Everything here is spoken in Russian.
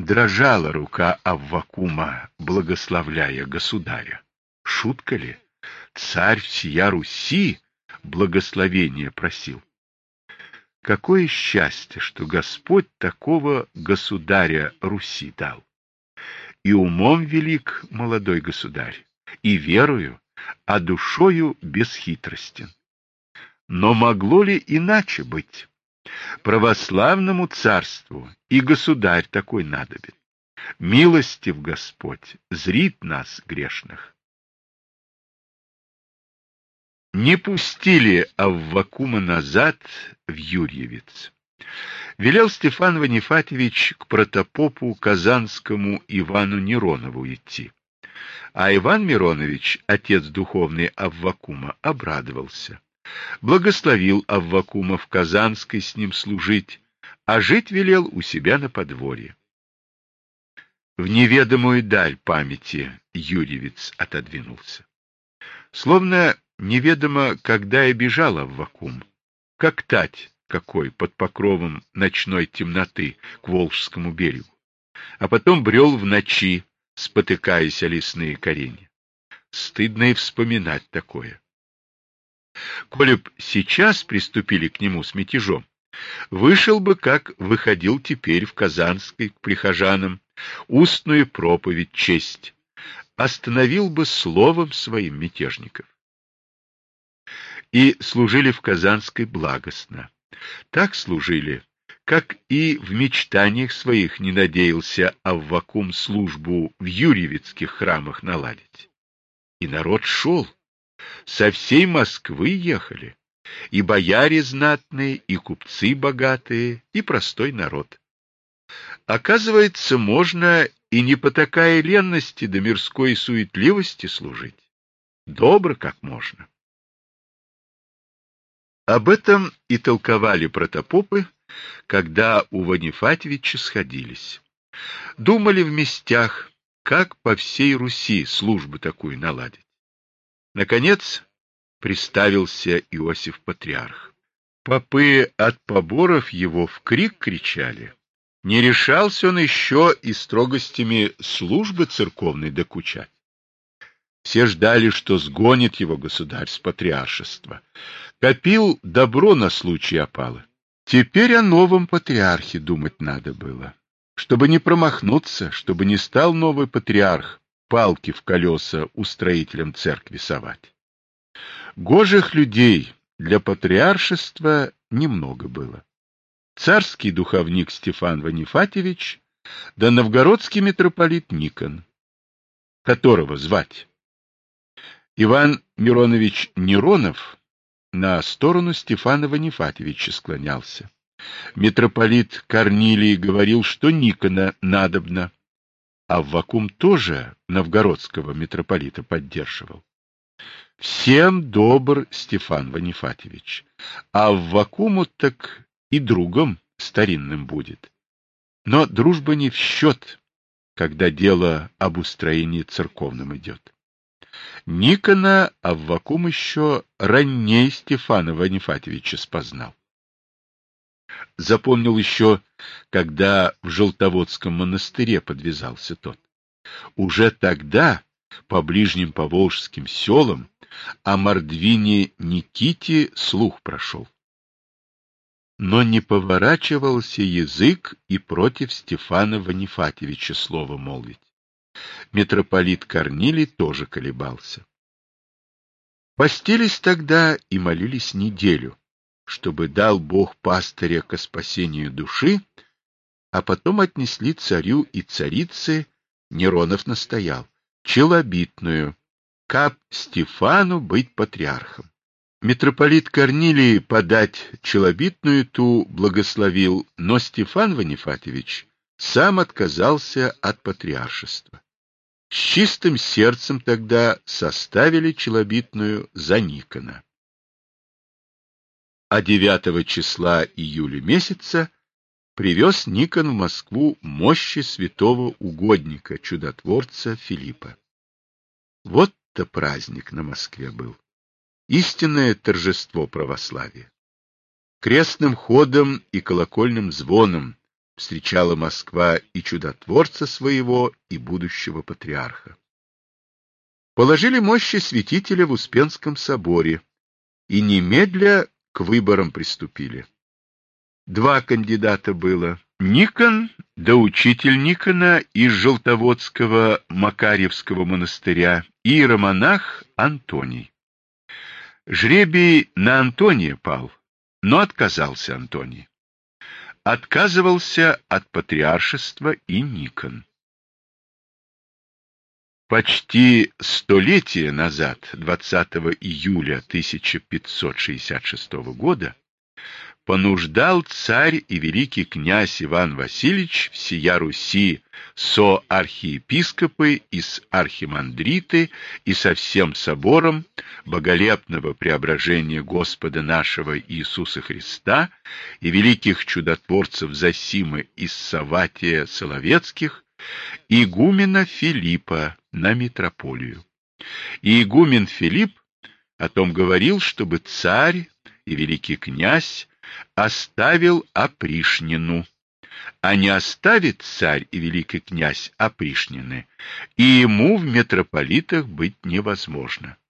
дрожала рука Аввакума, благословляя государя. Шутка ли? Царь всея Руси благословения просил. Какое счастье, что Господь такого государя Руси дал! И умом велик молодой государь, и верою, а душою бесхитростен. Но могло ли иначе быть? Православному царству и государь такой надобен. Милостив Господь, зрит нас, грешных. Не пустили Аввакума назад в Юрьевец. Велел Стефан Ванифатьевич к протопопу Казанскому Ивану Миронову идти. А Иван Миронович, отец духовный Аввакума, обрадовался. Благословил Аввакума в Казанской с ним служить, а жить велел у себя на подворье. В неведомую даль памяти Юрьевец отодвинулся. Словно неведомо, когда и бежал Аввакум, как тать какой под покровом ночной темноты к Волжскому берегу, а потом брел в ночи, спотыкаясь о лесные коренья. Стыдно и вспоминать такое. Коли б сейчас приступили к нему с мятежом, вышел бы, как выходил теперь в Казанской к прихожанам, устную проповедь честь, остановил бы словом своим мятежников. И служили в Казанской благостно. Так служили, как и в мечтаниях своих не надеялся Аввакум службу в юрьевицких храмах наладить. И народ шел, со всей Москвы ехали, и бояре знатные, и купцы богатые, и простой народ. Оказывается, можно и не потакая ленности да мирской суетливости служить. Добро как можно. Об этом и толковали протопопы, когда у Ванифатьевича сходились. Думали в местях, как по всей Руси службу такую наладить. Наконец приставился Иосиф Патриарх. Попы от поборов его в крик кричали. Не решался он еще и строгостями службы церковной докучать. Все ждали, что сгонит его государь с патриаршества. Копил добро на случай опалы. Теперь о новом патриархе думать надо было. Чтобы не промахнуться, чтобы не стал новый патриарх палки в колеса устроителям церкви совать. Гожих людей для патриаршества немного было. Царский духовник Стефан Ванифатьевич, да новгородский митрополит Никон. Которого звать? Иван Миронович Миронов на сторону Стефана Ванифатьевича склонялся. Митрополит Корнилий говорил, что Никона надобно, а Аввакум тоже новгородского митрополита поддерживал. Всем добр Стефан Ванифатьевич, а Аввакуму так и другом старинным будет. Но дружба не в счет, когда дело об устроении церковном идет. Никона Аввакум еще ранней Стефана Ванифатьевича спознал. Запомнил еще, когда в Желтоводском монастыре подвязался тот. Уже тогда по ближним поволжским селам о Мордвине Никите слух прошел. Но не поворачивался язык и против Стефана Ванифатьевича слово молвить. Митрополит Корнилий тоже колебался. Постились тогда и молились неделю, чтобы дал Бог пастыря ко спасению души, а потом отнесли царю и царице, Неронов настоял, челобитную, каб Стефану быть патриархом. Митрополит Корнилий подать челобитную ту благословил, но Стефан Ванифатьевич сам отказался от патриаршества. С чистым сердцем тогда составили челобитную за Никона. А 9 числа июля месяца привез Никон в Москву мощи святого угодника, чудотворца Филиппа. Вот-то праздник на Москве был. Истинное торжество православия. Крестным ходом и колокольным звоном встречала Москва и чудотворца своего, и будущего патриарха. Положили мощи святителя в Успенском соборе и немедля к выборам приступили. 2 кандидата было: Никон да учитель Никона из Желтоводского Макарьевского монастыря и иеромонах Антоний. Жребий на Антония пал, но отказался Антоний. Отказывался от патриаршества и Никон. Почти столетие назад, 20 июля 1566 года, понуждал царь и великий князь Иван Васильевич всея Руси со архиепископы и с архимандриты и со всем собором боголепного преображения Господа нашего Иисуса Христа и великих чудотворцев Зосимы из Савватия Соловецких, игумена Филиппа на митрополию. И игумен Филипп о том говорил, чтобы царь и великий князь оставил опришнину, а не оставит царь и великий князь опришнины, и ему в митрополитах быть невозможно.